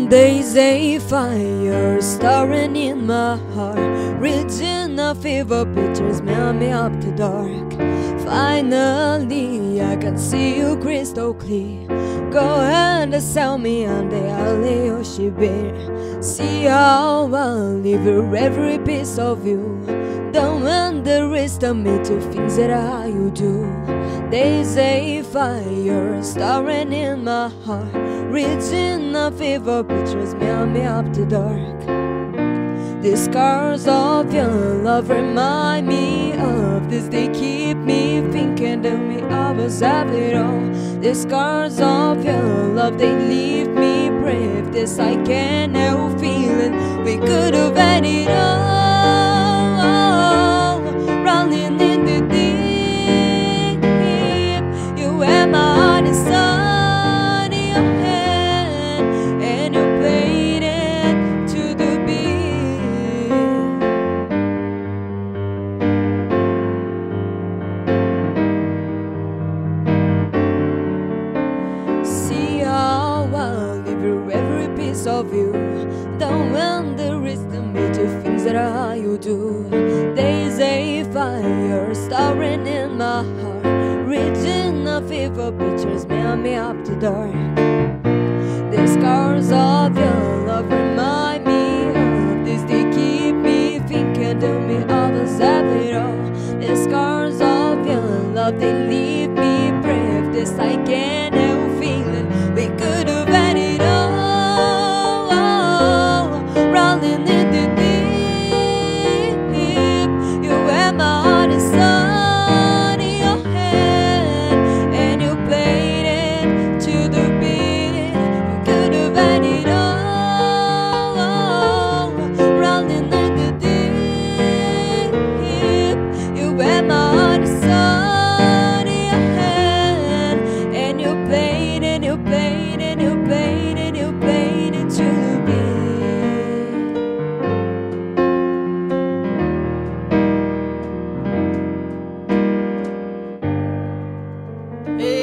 There's a fire starting in my heart, reaching a fever pictures melt me up to dark. Finally, I can see you crystal clear. Go ahead and sell me on the alley or she bear. See how I'll live every piece of you. Don't underestimate me to things that you do. There's a fire starting in my heart, reaching a fever pictures melt me up to dark. The scars of your love remind me of this. They keep me thinking that me I was have it all. The scars of your love, they leave me brave. This I can't help feeling we could have had it all. Running in the deep, you had my heart inside your hand, and you played it to the beat. See how I'll give you every piece of you. Don't underestimate the things that you do. There's a fire starting in my heart, reaching a fever pictures melt me up to dark.